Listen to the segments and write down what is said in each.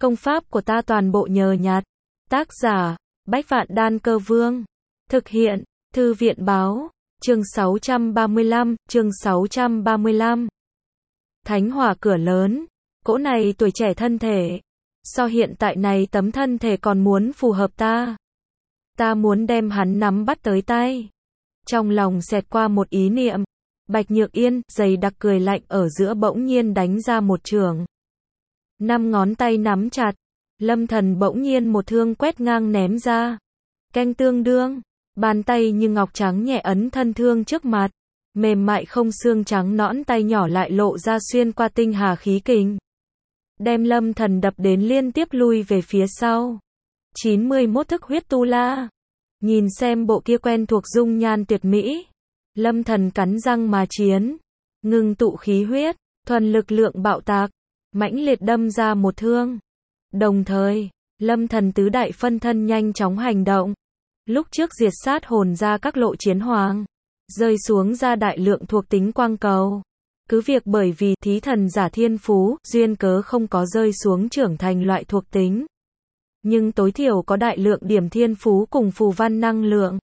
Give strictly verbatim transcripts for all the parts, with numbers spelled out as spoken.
Công pháp của ta toàn bộ nhờ nhặt. Tác giả, Bách Vạn Đan Cơ Vương. Thực hiện, Thư viện Báo. Chương sáu trăm ba mươi lăm, chương sáu trăm ba mươi lăm. Thánh hỏa cửa lớn. Cỗ này tuổi trẻ thân thể. So hiện tại này tấm thân thể còn muốn phù hợp ta. Ta muốn đem hắn nắm bắt tới tay. Trong lòng xẹt qua một ý niệm. Bạch Nhược Yên, dày đặc cười lạnh ở giữa bỗng nhiên đánh ra một chưởng. Năm ngón tay nắm chặt. Lâm Thần bỗng nhiên một thương quét ngang ném ra. Canh tương đương. Bàn tay như ngọc trắng nhẹ ấn thân thương trước mặt. Mềm mại không xương trắng nõn tay nhỏ lại lộ ra xuyên qua tinh hà khí kình. Đem Lâm Thần đập đến liên tiếp lui về phía sau. chín mươi mốt thức huyết tu la. Nhìn xem bộ kia quen thuộc dung nhan tuyệt mỹ. Lâm Thần cắn răng mà chiến. Ngừng tụ khí huyết. Thuần lực lượng bạo tạc. Mãnh liệt đâm ra một thương. Đồng thời, Lâm Thần tứ đại phân thân nhanh chóng hành động. Lúc trước diệt sát hồn ra các lộ chiến hoàng. Rơi xuống ra đại lượng thuộc tính quang cầu. Cứ việc bởi vì thí thần giả thiên phú, duyên cớ không có rơi xuống trưởng thành loại thuộc tính. Nhưng tối thiểu có đại lượng điểm thiên phú cùng phù văn năng lượng.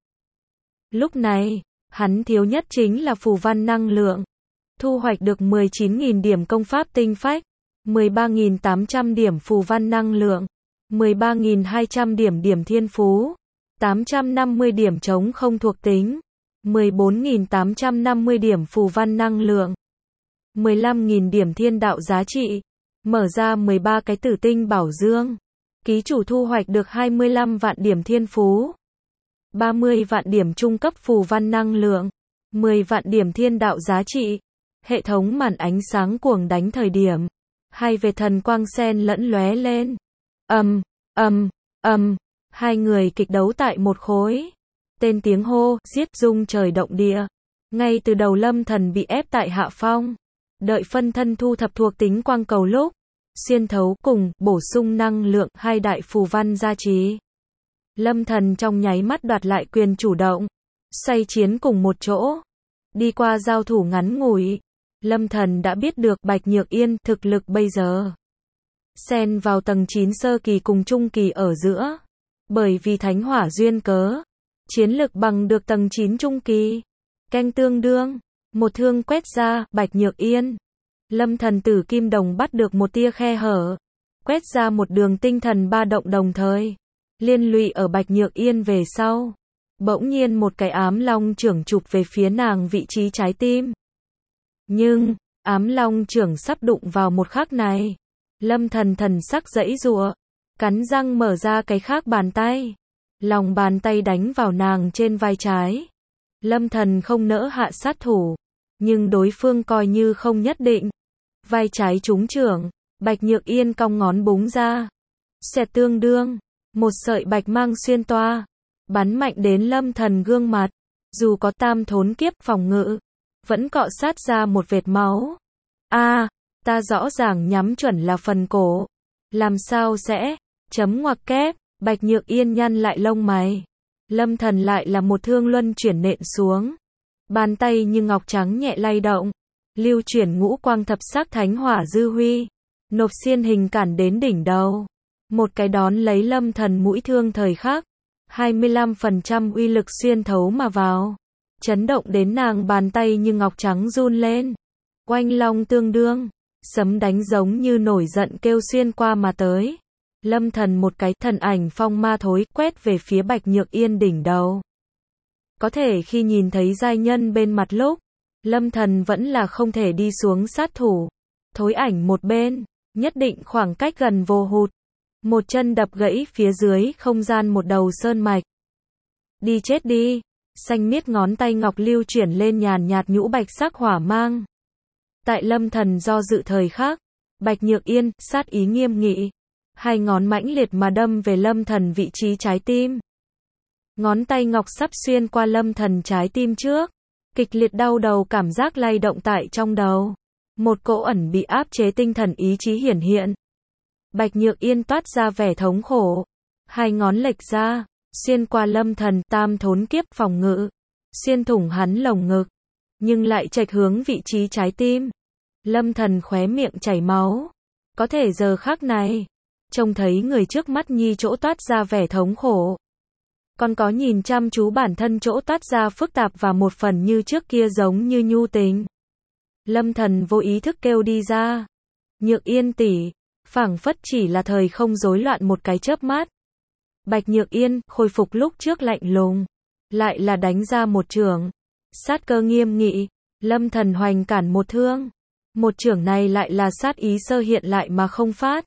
Lúc này, hắn thiếu nhất chính là phù văn năng lượng. Thu hoạch được mười chín nghìn điểm công pháp tinh phách, mười ba nghìn tám trăm điểm phù văn năng lượng, mười ba nghìn hai trăm điểm điểm thiên phú, tám trăm năm mươi điểm chống không thuộc tính, mười bốn nghìn tám trăm năm mươi điểm phù văn năng lượng, mười lăm nghìn điểm thiên đạo giá trị, mở ra mười ba cái tử tinh bảo dương. Ký chủ thu hoạch được hai mươi lăm vạn điểm thiên phú, ba mươi vạn điểm trung cấp phù văn năng lượng, mười vạn điểm thiên đạo giá trị. Hệ thống màn ánh sáng cuồng đánh thời điểm, hai vệt thần quang sen lẫn lóe lên. Ầm, ầm, ầm, hai người kịch đấu tại một khối. Tên tiếng hô, giết rung trời động địa. Ngay từ đầu Lâm Thần bị ép tại hạ phong. Đợi phân thân thu thập thuộc tính quang cầu lúc, xuyên thấu cùng bổ sung năng lượng hai đại phù văn gia trì. Lâm Thần trong nháy mắt đoạt lại quyền chủ động, xoay chiến cùng một chỗ. Đi qua giao thủ ngắn ngủi, Lâm Thần đã biết được Bạch Nhược Yên thực lực bây giờ. Xen vào tầng chín sơ kỳ cùng trung kỳ ở giữa. Bởi vì thánh hỏa duyên cớ, chiến lực bằng được tầng chín trung kỳ. Canh tương đương, một thương quét ra, Bạch Nhược Yên. Lâm Thần tử kim đồng bắt được một tia khe hở. Quét ra một đường tinh thần ba động đồng thời. Liên lụy ở Bạch Nhược Yên về sau. Bỗng nhiên một cái ám long chưởng chụp về phía nàng vị trí trái tim. Nhưng, ám long chưởng sắp đụng vào một khắc này. Lâm Thần thần sắc giãy giụa, cắn răng mở ra cái khác bàn tay. Lòng bàn tay đánh vào nàng trên vai trái. Lâm Thần không nỡ hạ sát thủ, nhưng đối phương coi như không nhất định. Vai trái trúng chưởng, Bạch Nhược Yên cong ngón búng ra. Xẹt tương đương, một sợi bạch mang xuyên toa, bắn mạnh đến Lâm Thần gương mặt. Dù có tam thốn kiếp phòng ngự, vẫn cọ sát ra một vệt máu. A, à, ta rõ ràng nhắm chuẩn là phần cổ. Làm sao sẽ, chấm ngoặc kép, Bạch Nhược Yên nhăn lại lông mày. Lâm Thần lại là một thương luân chuyển nện xuống. Bàn tay như ngọc trắng nhẹ lay động. Lưu chuyển ngũ quang thập sắc thánh hỏa dư huy. Nộp xiên hình cản đến đỉnh đầu. Một cái đón lấy Lâm Thần mũi thương thời khắc. hai mươi lăm phần trăm uy lực xuyên thấu mà vào. Chấn động đến nàng bàn tay như ngọc trắng run lên. Oanh long tương đương. Sấm đánh giống như nổi giận kêu xuyên qua mà tới. Lâm Thần một cái thần ảnh phong ma thối quét về phía Bạch Nhược Yên đỉnh đầu. Có thể khi nhìn thấy giai nhân bên mặt lúc, Lâm Thần vẫn là không thể đi xuống sát thủ. Thối ảnh một bên, nhất định khoảng cách gần vô hụt. Một chân đập gãy phía dưới không gian một đầu sơn mạch. Đi chết đi. Xanh miết ngón tay ngọc lưu chuyển lên nhàn nhạt nhũ bạch sắc hỏa mang. Tại Lâm Thần do dự thời khắc, Bạch Nhược Yên sát ý nghiêm nghị, hai ngón mãnh liệt mà đâm về Lâm Thần vị trí trái tim. Ngón tay ngọc sắp xuyên qua Lâm Thần trái tim trước, kịch liệt đau đầu cảm giác lay động tại trong đầu. Một cỗ ẩn bị áp chế tinh thần ý chí hiển hiện. Bạch Nhược Yên toát ra vẻ thống khổ, hai ngón lệch ra, xuyên qua Lâm Thần tam thốn kiếp phòng ngự, xuyên thủng hắn lồng ngực, nhưng lại chệch hướng vị trí trái tim. Lâm Thần khóe miệng chảy máu. Có thể giờ khắc này, trông thấy người trước mắt nhi chỗ toát ra vẻ thống khổ. Còn có nhìn chăm chú bản thân chỗ toát ra phức tạp và một phần như trước kia giống như nhu tình. Lâm Thần vô ý thức kêu đi ra. Nhược Yên tỷ, phảng phất chỉ là thời không rối loạn một cái chớp mắt. Bạch Nhược Yên khôi phục lúc trước lạnh lùng, lại là đánh ra một chưởng, sát cơ nghiêm nghị. Lâm Thần hoành cản một thương, một chưởng này lại là sát ý sơ hiện lại mà không phát.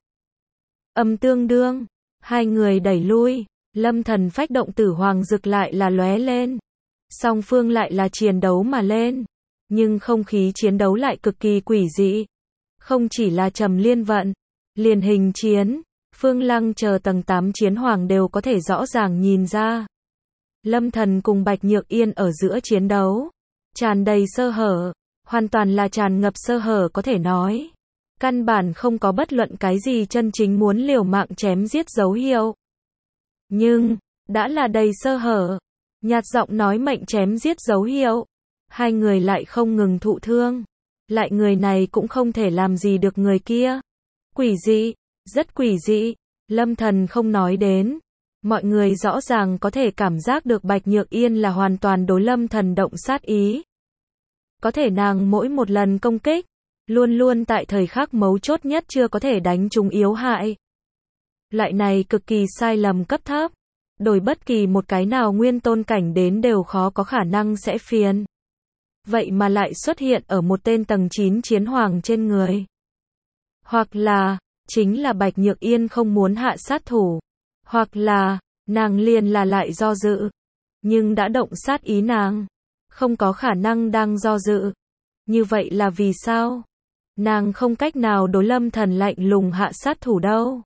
Âm tương đương, hai người đẩy lui. Lâm Thần phách động tử hoàng dực lại là lóe lên. Song phương lại là chiến đấu mà lên. Nhưng không khí chiến đấu lại cực kỳ quỷ dị. Không chỉ là trầm liên vận, liền hình chiến, Phương Lăng chờ tầng tám chiến hoàng đều có thể rõ ràng nhìn ra. Lâm Thần cùng Bạch Nhược Yên ở giữa chiến đấu, tràn đầy sơ hở, hoàn toàn là tràn ngập sơ hở có thể nói. Căn bản không có bất luận cái gì chân chính muốn liều mạng chém giết dấu hiệu. Nhưng, đã là đầy sơ hở, nhạt giọng nói mệnh chém giết dấu hiệu. Hai người lại không ngừng thụ thương. Lại người này cũng không thể làm gì được người kia. Quỷ dị, rất quỷ dị. Lâm Thần không nói đến. Mọi người rõ ràng có thể cảm giác được Bạch Nhược Yên là hoàn toàn đối Lâm Thần động sát ý. Có thể nàng mỗi một lần công kích, luôn luôn tại thời khắc mấu chốt nhất chưa có thể đánh trúng yếu hại. Loại này cực kỳ sai lầm cấp thấp. Đổi bất kỳ một cái nào nguyên tôn cảnh đến đều khó có khả năng sẽ phiền. Vậy mà lại xuất hiện ở một tên tầng chín chiến hoàng trên người. Hoặc là, chính là Bạch Nhược Yên không muốn hạ sát thủ. Hoặc là, nàng liền là lại do dự. Nhưng đã động sát ý nàng. Không có khả năng đang do dự. Như vậy là vì sao? Nàng không cách nào đối Lâm Thần lạnh lùng hạ sát thủ đâu.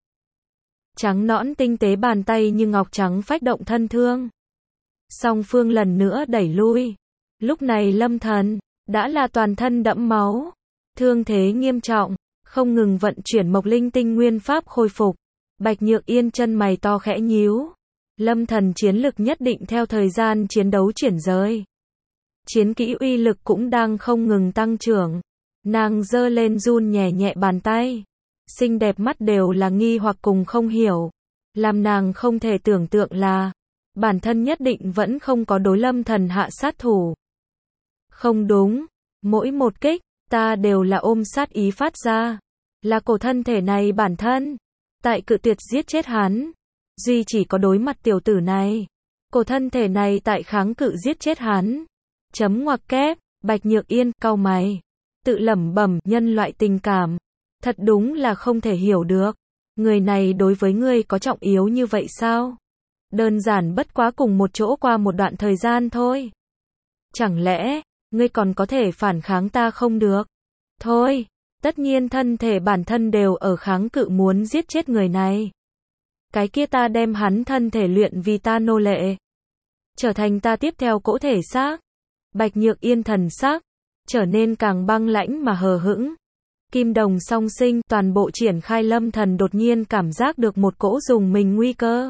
Trắng nõn tinh tế bàn tay như ngọc trắng phách động thân thương. Song phương lần nữa đẩy lui. Lúc này Lâm Thần đã là toàn thân đẫm máu, thương thế nghiêm trọng, không ngừng vận chuyển Mộc Linh tinh nguyên pháp khôi phục. Bạch Nhược Yên chân mày to khẽ nhíu. Lâm Thần chiến lực nhất định theo thời gian chiến đấu chuyển rời. Chiến kỹ uy lực cũng đang không ngừng tăng trưởng. Nàng giơ lên run nhẹ nhẹ bàn tay. Xinh đẹp mắt đều là nghi hoặc cùng không hiểu. Làm nàng không thể tưởng tượng là bản thân nhất định vẫn không có đối Lâm Thần hạ sát thủ. Không đúng, mỗi một kích, ta đều là ôm sát ý phát ra. Là cổ thân thể này bản thân. Tại cự tuyệt giết chết hắn. Duy chỉ có đối mặt tiểu tử này. Cổ thân thể này tại kháng cự giết chết hắn. Chấm ngoặc kép, Bạch Nhược Yên, cau mày. Tự lẩm bẩm, nhân loại tình cảm. Thật đúng là không thể hiểu được. Người này đối với ngươi có trọng yếu như vậy sao? Đơn giản bất quá cùng một chỗ qua một đoạn thời gian thôi. Chẳng lẽ, ngươi còn có thể phản kháng ta không được? Thôi, tất nhiên thân thể bản thân đều ở kháng cự muốn giết chết người này. Cái kia ta đem hắn thân thể luyện vì ta nô lệ. Trở thành ta tiếp theo cỗ thể xác. Bạch Nhược Yên thần sắc trở nên càng băng lãnh mà hờ hững. Kim đồng song sinh, toàn bộ triển khai. Lâm Thần đột nhiên cảm giác được một cỗ dùng mình nguy cơ.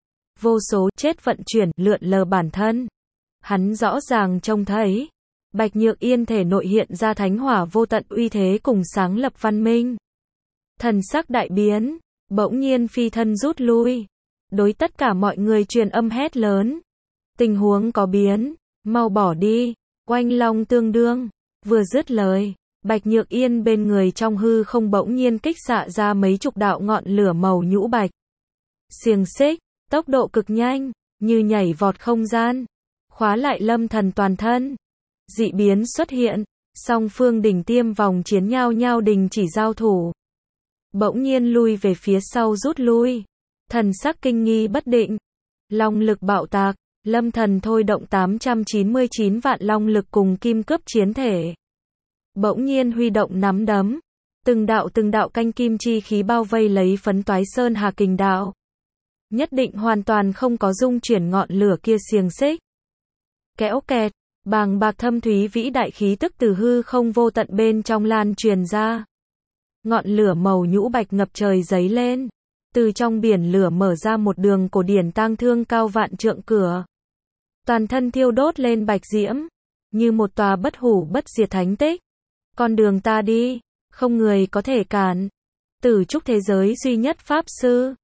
Vô số chết vận chuyển, lượn lờ bản thân. Hắn rõ ràng trông thấy, Bạch Nhược Yên thể nội hiện ra thánh hỏa vô tận uy thế cùng sáng lập văn minh. Thần sắc đại biến, bỗng nhiên phi thân rút lui. Đối tất cả mọi người truyền âm hét lớn. Tình huống có biến, mau bỏ đi, oanh long tương đương. Vừa dứt lời, Bạch Nhược Yên bên người trong hư không bỗng nhiên kích xạ ra mấy chục đạo ngọn lửa màu nhũ bạch. Xiềng xích, tốc độ cực nhanh, như nhảy vọt không gian, khóa lại Lâm Thần toàn thân. Dị biến xuất hiện, song phương đỉnh tiêm vòng chiến nhau nhau đình chỉ giao thủ. Bỗng nhiên lui về phía sau rút lui, thần sắc kinh nghi bất định. Long lực bạo tạc, Lâm Thần thôi động tám trăm chín mươi chín vạn long lực cùng kim cướp chiến thể. Bỗng nhiên huy động nắm đấm, từng đạo từng đạo canh kim chi khí bao vây lấy phấn toái sơn hà kình đạo. Nhất định hoàn toàn không có dung chuyển ngọn lửa kia xiềng xích. Kéo kẹt, bàng bạc thâm thúy vĩ đại khí tức từ hư không vô tận bên trong lan truyền ra. Ngọn lửa màu nhũ bạch ngập trời giấy lên. Từ trong biển lửa mở ra một đường cổ điển tang thương cao vạn trượng cửa. Toàn thân thiêu đốt lên bạch diễm, như một tòa bất hủ bất diệt thánh tích. Con đường ta đi, không người có thể cản. Từ chúc thế giới duy nhất Pháp Sư.